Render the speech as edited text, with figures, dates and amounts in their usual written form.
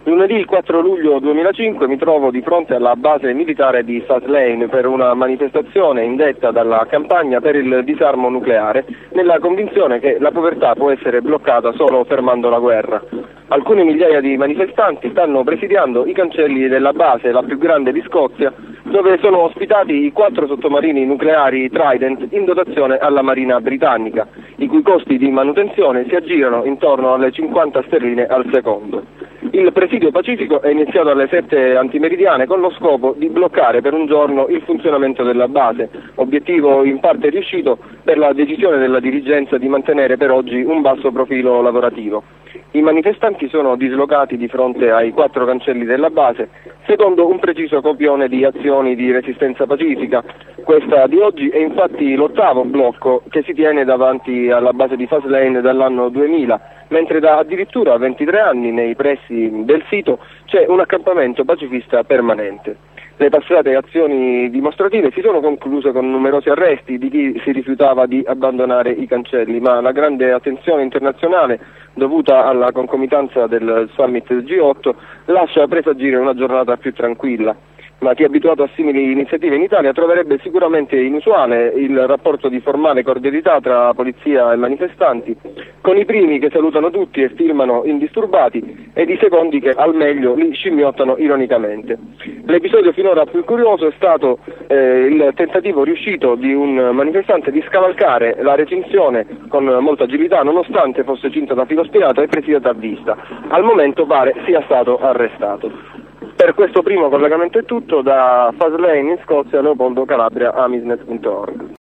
Lunedì il 4 luglio 2005 mi trovo di fronte alla base militare di Faslane per una manifestazione indetta dalla campagna per il disarmo nucleare, nella convinzione che la povertà può essere bloccata solo fermando la guerra. Alcune migliaia di manifestanti stanno presidiando i cancelli della base, la più grande di Scozia, dove sono ospitati i 4 sottomarini nucleari Trident in dotazione alla Marina britannica, i cui costi di manutenzione si aggirano intorno alle 50 sterline al secondo. Il presidio pacifico è iniziato alle 7 antimeridiane con lo scopo di bloccare per un giorno il funzionamento della base, obiettivo in parte riuscito per la decisione della dirigenza di mantenere per oggi un basso profilo lavorativo. I manifestanti sono dislocati di fronte ai 4 cancelli della base, secondo un preciso copione di azioni di resistenza pacifica. Questa di oggi è infatti l'8° blocco che si tiene davanti alla base di Faslane dall'anno 2000, mentre da addirittura 23 anni nei pressi del sito c'è un accampamento pacifista permanente. Le passate azioni dimostrative si sono concluse con numerosi arresti di chi si rifiutava di abbandonare i cancelli, ma la grande attenzione internazionale dovuta alla concomitanza del summit G8 lascia presagire una giornata più tranquilla. Ma chi è abituato a simili iniziative in Italia troverebbe sicuramente inusuale il rapporto di formale cordialità tra polizia e manifestanti, con i primi che salutano tutti e filmano indisturbati ed i secondi che al meglio li scimmiottano ironicamente. L'episodio finora più curioso è stato il tentativo riuscito di un manifestante di scavalcare la recinzione con molta agilità, nonostante fosse cinta da filo spinato e presidiata a vista. Al momento pare sia stato arrestato. Per questo primo collegamento è tutto, da Faslane in Scozia, Leopoldo Calabria, amisnet.org.